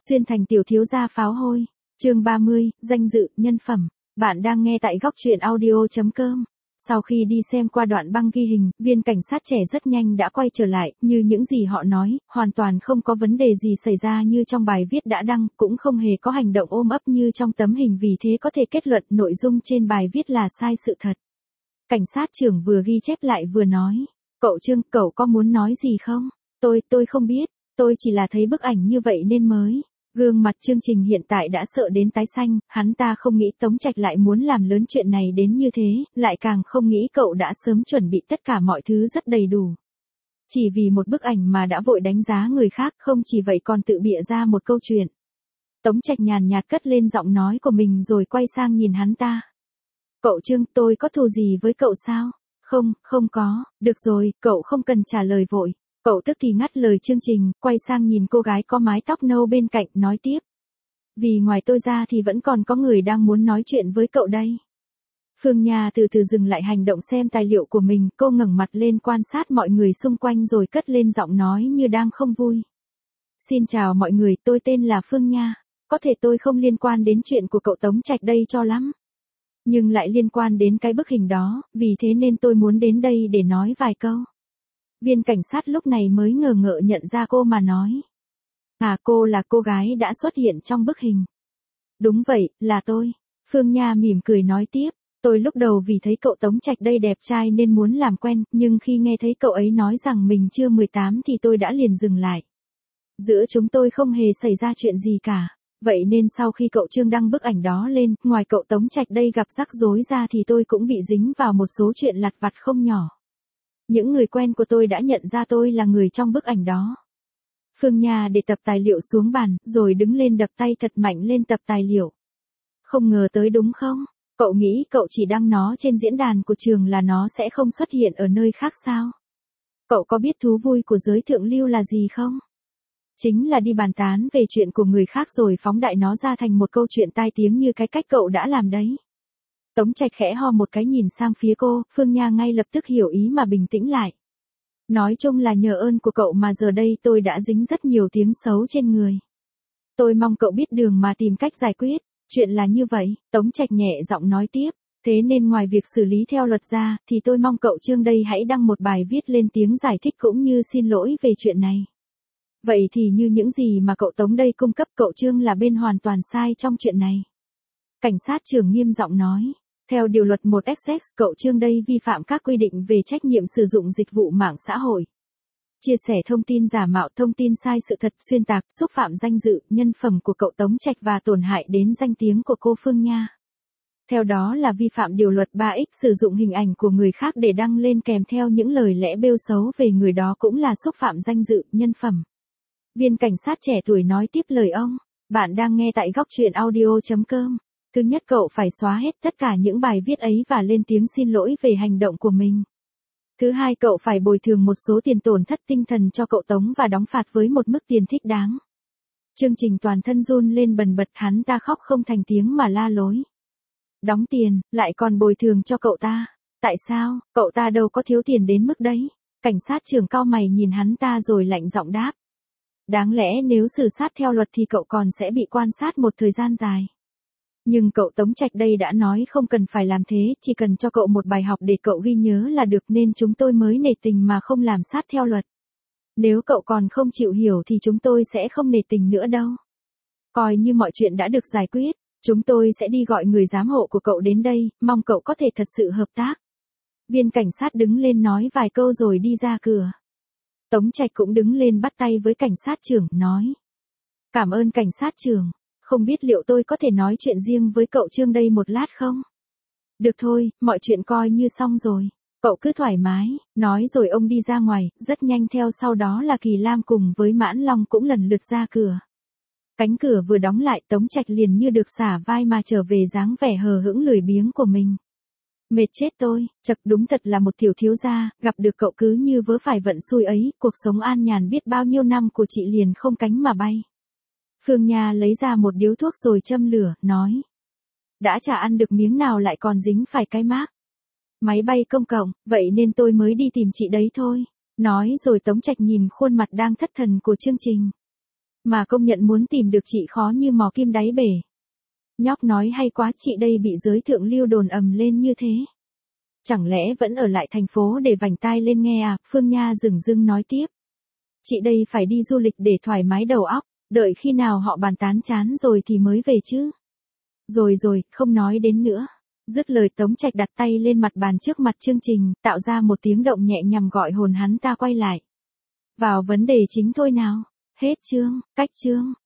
Xuyên thành tiểu thiếu gia pháo hôi. Chương 30, danh dự, nhân phẩm. Bạn đang nghe tại góc truyện audio.com. Sau khi đi xem qua đoạn băng ghi hình, viên cảnh sát trẻ rất nhanh đã quay trở lại, như những gì họ nói, hoàn toàn không có vấn đề gì xảy ra như trong bài viết đã đăng, cũng không hề có hành động ôm ấp như trong tấm hình, vì thế có thể kết luận nội dung trên bài viết là sai sự thật. Cảnh sát trưởng vừa ghi chép lại vừa nói, cậu Trương, cậu có muốn nói gì không? Tôi không biết, tôi chỉ là thấy bức ảnh như vậy nên mới. Gương mặt Chương Trình hiện tại đã sợ đến tái xanh, hắn ta không nghĩ Tống Trạch lại muốn làm lớn chuyện này đến như thế, lại càng không nghĩ cậu đã sớm chuẩn bị tất cả mọi thứ rất đầy đủ. Chỉ vì một bức ảnh mà đã vội đánh giá người khác, không chỉ vậy còn tự bịa ra một câu chuyện. Tống Trạch nhàn nhạt cất lên giọng nói của mình rồi quay sang nhìn hắn ta. Cậu Trương, tôi có thù gì với cậu sao? Không có, được rồi, cậu không cần trả lời vội. Cậu tức thì ngắt lời Chương Trình, quay sang nhìn cô gái có mái tóc nâu bên cạnh, nói tiếp. Vì ngoài tôi ra thì vẫn còn có người đang muốn nói chuyện với cậu đây. Phương Nha từ từ dừng lại hành động xem tài liệu của mình, cô ngẩng mặt lên quan sát mọi người xung quanh rồi cất lên giọng nói như đang không vui. Xin chào mọi người, tôi tên là Phương Nha. Có thể tôi không liên quan đến chuyện của cậu Tống Trạch đây cho lắm. Nhưng lại liên quan đến cái bức hình đó, vì thế nên tôi muốn đến đây để nói vài câu. Viên cảnh sát lúc này mới ngờ ngợ nhận ra cô mà nói. À, cô là cô gái đã xuất hiện trong bức hình. Đúng vậy, là tôi. Phương Nha mỉm cười nói tiếp. Tôi lúc đầu vì thấy cậu Tống Trạch đây đẹp trai nên muốn làm quen, nhưng khi nghe thấy cậu ấy nói rằng mình chưa 18 thì tôi đã liền dừng lại. Giữa chúng tôi không hề xảy ra chuyện gì cả. Vậy nên sau khi cậu Trương đăng bức ảnh đó lên, ngoài cậu Tống Trạch đây gặp rắc rối ra thì tôi cũng bị dính vào một số chuyện lặt vặt không nhỏ. Những người quen của tôi đã nhận ra tôi là người trong bức ảnh đó. Phương Nha để tập tài liệu xuống bàn, rồi đứng lên đập tay thật mạnh lên tập tài liệu. Không ngờ tới đúng không? Cậu nghĩ cậu chỉ đăng nó trên diễn đàn của trường là nó sẽ không xuất hiện ở nơi khác sao? Cậu có biết thú vui của giới thượng lưu là gì không? Chính là đi bàn tán về chuyện của người khác rồi phóng đại nó ra thành một câu chuyện tai tiếng như cái cách cậu đã làm đấy. Tống Trạch khẽ ho một cái nhìn sang phía cô, Phương Nha ngay lập tức hiểu ý mà bình tĩnh lại. Nói chung là nhờ ơn của cậu mà giờ đây tôi đã dính rất nhiều tiếng xấu trên người. Tôi mong cậu biết đường mà tìm cách giải quyết, chuyện là như vậy, Tống Trạch nhẹ giọng nói tiếp. Thế nên ngoài việc xử lý theo luật ra, thì tôi mong cậu Trương đây hãy đăng một bài viết lên tiếng giải thích cũng như xin lỗi về chuyện này. Vậy thì như những gì mà cậu Tống đây cung cấp, cậu Trương là bên hoàn toàn sai trong chuyện này. Cảnh sát trưởng nghiêm giọng nói. Theo điều luật 1XX, cậu Trương đây vi phạm các quy định về trách nhiệm sử dụng dịch vụ mạng xã hội. Chia sẻ thông tin giả mạo, thông tin sai sự thật, xuyên tạc, xúc phạm danh dự, nhân phẩm của cậu Tống Trạch và tổn hại đến danh tiếng của cô Phương Nha. Theo đó là vi phạm điều luật 3X, sử dụng hình ảnh của người khác để đăng lên kèm theo những lời lẽ bêu xấu về người đó cũng là xúc phạm danh dự, nhân phẩm. Viên cảnh sát trẻ tuổi nói tiếp lời ông. Bạn đang nghe tại góc truyện audio.com. Thứ nhất, cậu phải xóa hết tất cả những bài viết ấy và lên tiếng xin lỗi về hành động của mình. Thứ hai, cậu phải bồi thường một số tiền tổn thất tinh thần cho cậu Tống và đóng phạt với một mức tiền thích đáng. Chương Trình toàn thân run lên bần bật, hắn ta khóc không thành tiếng mà la lối. Đóng tiền, lại còn bồi thường cho cậu ta. Tại sao, cậu ta đâu có thiếu tiền đến mức đấy. Cảnh sát trưởng cau mày nhìn hắn ta rồi lạnh giọng đáp. Đáng lẽ nếu xử sát theo luật thì cậu còn sẽ bị quan sát một thời gian dài. Nhưng cậu Tống Trạch đây đã nói không cần phải làm thế, chỉ cần cho cậu một bài học để cậu ghi nhớ là được, nên chúng tôi mới nể tình mà không làm sát theo luật. Nếu cậu còn không chịu hiểu thì chúng tôi sẽ không nể tình nữa đâu. Coi như mọi chuyện đã được giải quyết, chúng tôi sẽ đi gọi người giám hộ của cậu đến đây, mong cậu có thể thật sự hợp tác. Viên cảnh sát đứng lên nói vài câu rồi đi ra cửa. Tống Trạch cũng đứng lên bắt tay với cảnh sát trưởng, nói. Cảm ơn cảnh sát trưởng. Không biết liệu tôi có thể nói chuyện riêng với cậu Trương đây một lát không? Được thôi, mọi chuyện coi như xong rồi. Cậu cứ thoải mái, nói rồi ông đi ra ngoài, rất nhanh theo sau đó là Kỳ Lam cùng với Mãn Long cũng lần lượt ra cửa. Cánh cửa vừa đóng lại, Tống Trạch liền như được xả vai mà trở về dáng vẻ hờ hững lười biếng của mình. Mệt chết tôi, chật đúng thật là một tiểu thiếu gia, gặp được cậu cứ như vớ phải vận xui ấy, cuộc sống an nhàn biết bao nhiêu năm của chị liền không cánh mà bay. Phương Nha lấy ra một điếu thuốc rồi châm lửa, nói. Đã chả ăn được miếng nào lại còn dính phải cái mác. Máy bay công cộng, vậy nên tôi mới đi tìm chị đấy thôi. Nói rồi Tống Trạch nhìn khuôn mặt đang thất thần của Chương Trình. Mà công nhận muốn tìm được chị khó như mò kim đáy bể. Nhóc nói hay quá, chị đây bị giới thượng lưu đồn ầm lên như thế. Chẳng lẽ vẫn ở lại thành phố để vành tai lên nghe à? Phương Nha dửng dưng nói tiếp. Chị đây phải đi du lịch để thoải mái đầu óc, đợi khi nào họ bàn tán chán rồi thì mới về chứ. Rồi rồi, không nói đến nữa. Dứt lời Tống Trạch đặt tay lên mặt bàn trước mặt chương trình, tạo ra một tiếng động nhẹ nhằm gọi hồn hắn ta quay lại. Vào vấn đề chính thôi nào. Hết chương, cách chương.